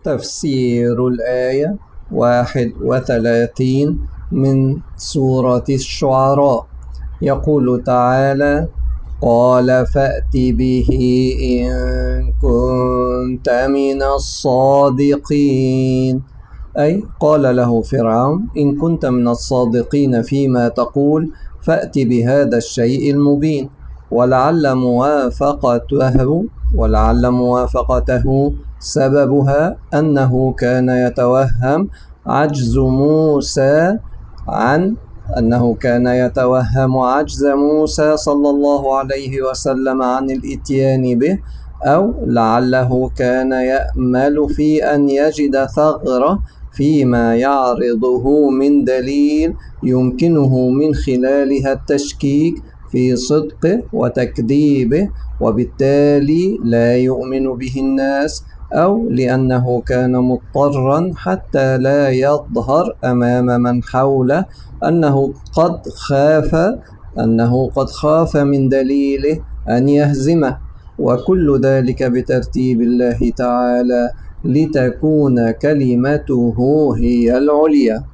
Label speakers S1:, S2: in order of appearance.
S1: تفسير الآية 31 من سورة الشعراء. يقول تعالى: قال فأت به إن كنت من الصادقين. أي قال له فرعون: إن كنت من الصادقين فيما تقول فأت بهذا الشيء المبين. ولعل موافقته سببها أنه كان يتوهم عجز موسى صلى الله عليه وسلم عن الإتيان به، أو لعله كان يأمل في أن يجد ثغرة فيما يعرضه من دليل يمكنه من خلالها التشكيك في صدقه وتكذيبه، وبالتالي لا يؤمن به الناس، أو لأنه كان مضطرا حتى لا يظهر أمام من حوله أنه قد خاف من دليله أن يهزمه. وكل ذلك بترتيب الله تعالى لتكون كلمته هي العليا.